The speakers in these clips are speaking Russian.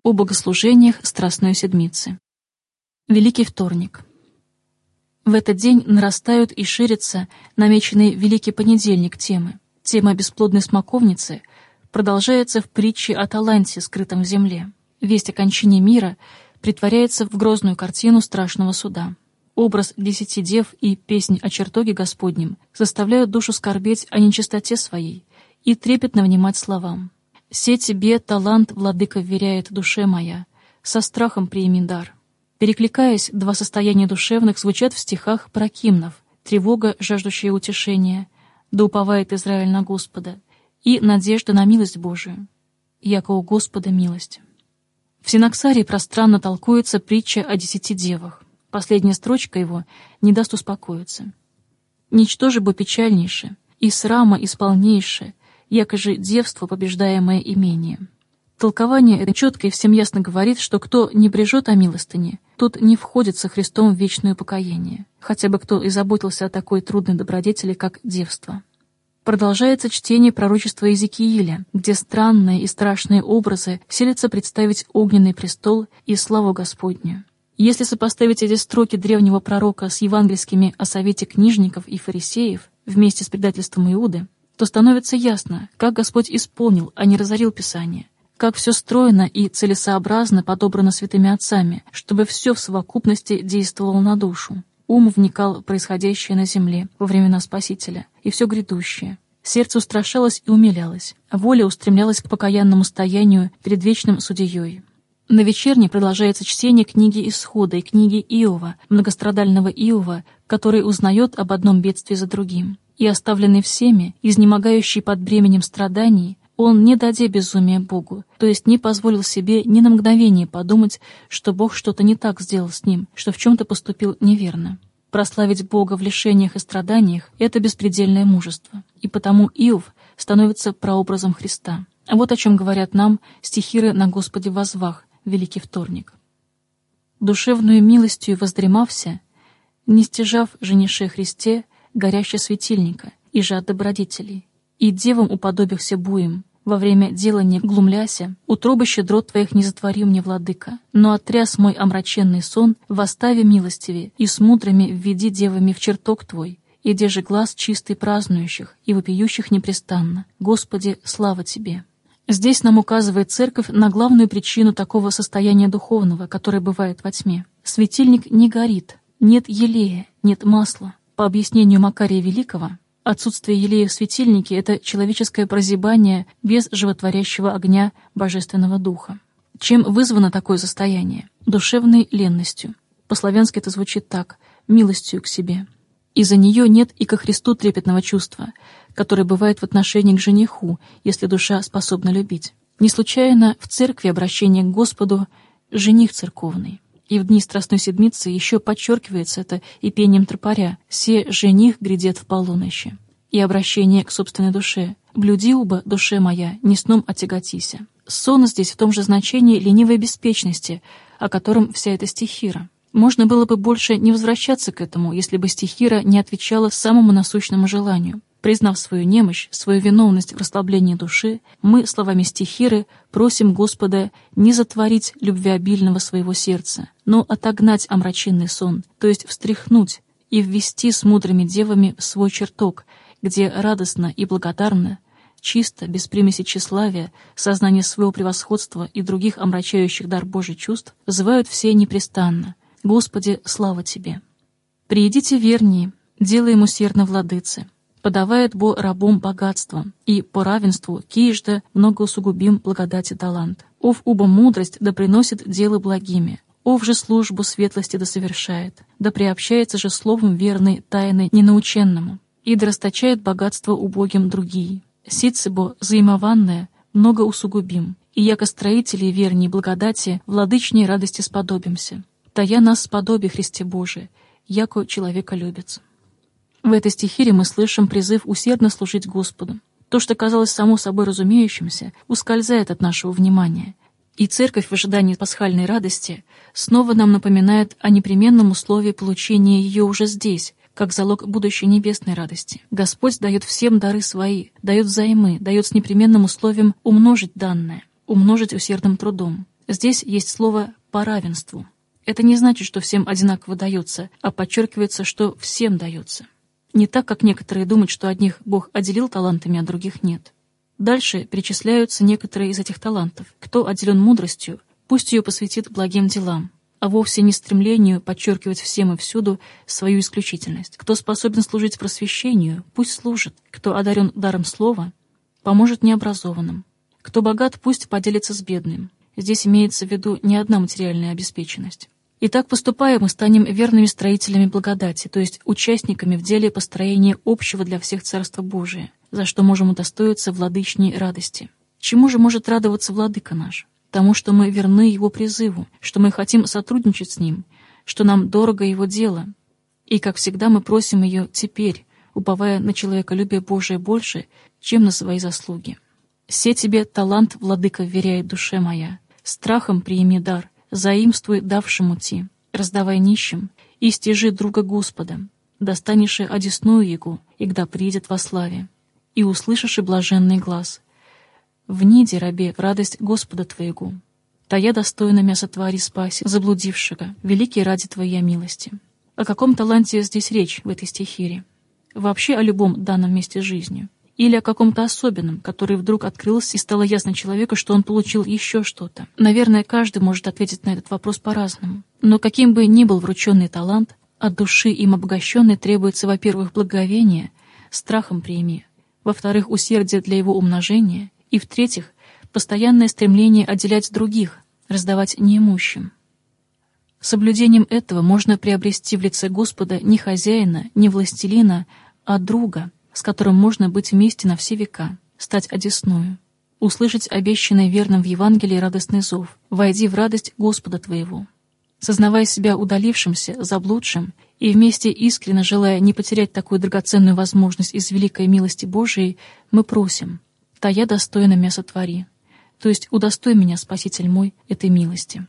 О богослужениях Страстной Седмицы. Великий вторник. В этот день нарастают и ширятся намеченный Великий понедельник темы. Тема бесплодной смоковницы продолжается в притче о таланте, скрытом в земле. Весть о кончине мира претворяется в грозную картину страшного суда. Образ 10 дев и песнь о чертоге Господнем заставляют душу скорбеть о нечистоте своей и трепетно внимать словам. «Се тебе талант, владыка, вверяет душе моя, со страхом прими дар». Перекликаясь, два состояния душевных звучат в стихах прокимнов: тревога, жаждущая утешения, да уповает Израиль на Господа, и надежда на милость Божию, яко у Господа милость. В синоксарии пространно толкуется притча о 10 девах. Последняя строчка его не даст успокоиться. «Ничто бо печальнейше, и срама исполнейше, яко же девство, побеждаемое имением». Толкование это четко и всем ясно говорит, что кто не брежет о милостыне, тот не входит со Христом в вечное покаяние, хотя бы кто и заботился о такой трудной добродетели, как девство. Продолжается чтение пророчества Иезекииля, где странные и страшные образы селятся представить огненный престол и славу Господню. Если сопоставить эти строки древнего пророка с евангельскими о совете книжников и фарисеев вместе с предательством Иуды, то становится ясно, как Господь исполнил, а не разорил Писание, как все стройно и целесообразно подобрано святыми отцами, чтобы все в совокупности действовало на душу. Ум вникал в происходящее на земле во времена Спасителя и все грядущее. Сердце устрашалось и умилялось, а воля устремлялась к покаянному стоянию перед вечным судьей. На вечерне продолжается чтение книги Исхода и книги Иова, многострадального Иова, который узнает об одном бедствии за другим. И оставленный всеми, изнемогающий под бременем страданий, он не даде безумия Богу, то есть не позволил себе ни на мгновение подумать, что Бог что-то не так сделал с ним, что в чем-то поступил неверно. Прославить Бога в лишениях и страданиях — это беспредельное мужество, и потому Иов становится прообразом Христа. А вот о чем говорят нам стихиры «На Господе воззвах», Великий вторник. «Душевную милостью воздремався, не стяжав женише Христе горящего светильника и жад добродетелей, и девам уподобихся буем, во время делания глумляся, утробы щедрот твоих не затвори мне, владыка, но отряс мой омраченный сон в оставе милостиве, и с мудрыми введи девами в чертог твой, и держи глаз чистый празднующих и вопиющих непрестанно. Господи, слава тебе». Здесь нам указывает Церковь на главную причину такого состояния духовного, которое бывает во тьме. Светильник не горит, нет елея, нет масла. По объяснению Макария Великого, отсутствие елея в светильнике — это человеческое прозябание без животворящего огня Божественного Духа. Чем вызвано такое состояние? Душевной ленностью. По-славянски это звучит так: милостью к себе. Из-за нее нет и ко Христу трепетного чувства, которое бывает в отношении к жениху, если душа способна любить. Не случайно в церкви обращение к Господу — жених церковный. И в дни Страстной Седмицы еще подчеркивается это и пением тропаря: «Се жених грядет в полуночи». И обращение к собственной душе: «Блюди, уба, душе моя, не сном отяготися». Сон здесь в том же значении ленивой беспечности, о котором вся эта стихира. Можно было бы больше не возвращаться к этому, если бы стихира не отвечала самому насущному желанию. Признав свою немощь, свою виновность в расслаблении души, мы, словами стихиры, просим Господа не затворить любвеобильного своего сердца, но отогнать омраченный сон, то есть встряхнуть и ввести с мудрыми девами в свой чертог, где радостно и благодарно, чисто, без примеси тщеславия, сознание своего превосходства и других омрачающих дар Божий чувств, взывают все непрестанно: «Господи, слава Тебе». «Приидите вернее, делаем усердно владыцы, подавает Бо рабом богатство, и по равенству киежда много усугубим благодати талант. Ов уба мудрость да приносит дело благими, ов же службу светлости да совершает, да приобщается же словом верной тайны ненаученному, и да расточает богатство убогим другие. Ситцы Бо заимованное много усугубим, и яко строители верней благодати владычней радости сподобимся. Тая нас сподоби, Христе Божие, яко человека любится». В этой стихире мы слышим призыв усердно служить Господу. То, что казалось само собой разумеющимся, ускользает от нашего внимания. И Церковь в ожидании пасхальной радости снова нам напоминает о непременном условии получения ее уже здесь, как залог будущей небесной радости. Господь дает всем дары свои, дает взаймы, дает с непременным условием умножить данное, умножить усердным трудом. Здесь есть слово «по равенству». Это не значит, что всем одинаково дается, а подчеркивается, что всем дается. Не так, как некоторые думают, что одних Бог отделил талантами, а других нет. Дальше перечисляются некоторые из этих талантов. Кто отделен мудростью, пусть ее посвятит благим делам, а вовсе не стремлению подчеркивать всем и всюду свою исключительность. Кто способен служить просвещению, пусть служит. Кто одарен даром слова, поможет необразованным. Кто богат, пусть поделится с бедным. Здесь имеется в виду не одна материальная обеспеченность. И так поступая, мы станем верными строителями благодати, то есть участниками в деле построения общего для всех Царства Божия, за что можем удостоиться владычней радости. Чему же может радоваться Владыка наш? Тому, что мы верны Его призыву, что мы хотим сотрудничать с Ним, что нам дорого Его дело. И, как всегда, мы просим ее теперь, уповая на человеколюбие Божие больше, чем на свои заслуги. «Се тебе талант, Владыка, вверяет душе моя, страхом приими дар, заимствуй давшему ти, раздавай нищим, и стяжи друга Господа, достанешь одесную Его, игда приедет во славе, и услышишь и блаженный глаз. Вниди, рабе, в радость Господа твоего, тая достойно мя сотвори спаси, заблудившего, великий ради твоей милости». О каком таланте здесь речь в этой стихире? Вообще о любом данном месте жизни? Или о каком-то особенном, который вдруг открылся и стало ясно человеку, что он получил еще что-то? Наверное, каждый может ответить на этот вопрос по-разному. Но каким бы ни был врученный талант, от души им обогащенный требуется, во-первых, благоговение, страхом прими, во-вторых, усердие для его умножения, и, в-третьих, постоянное стремление отделять других, раздавать неимущим. Соблюдением этого можно приобрести в лице Господа не хозяина, не властелина, а друга, с которым можно быть вместе на все века, стать одесную, услышать обещанный верным в Евангелии радостный зов: «Войди в радость Господа твоего». Сознавая себя удалившимся, заблудшим, и вместе искренне желая не потерять такую драгоценную возможность из великой милости Божией, мы просим: «Тая достойно мя сотвори», то есть удостой меня, Спаситель мой, этой милости.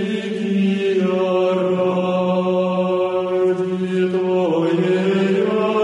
Твоя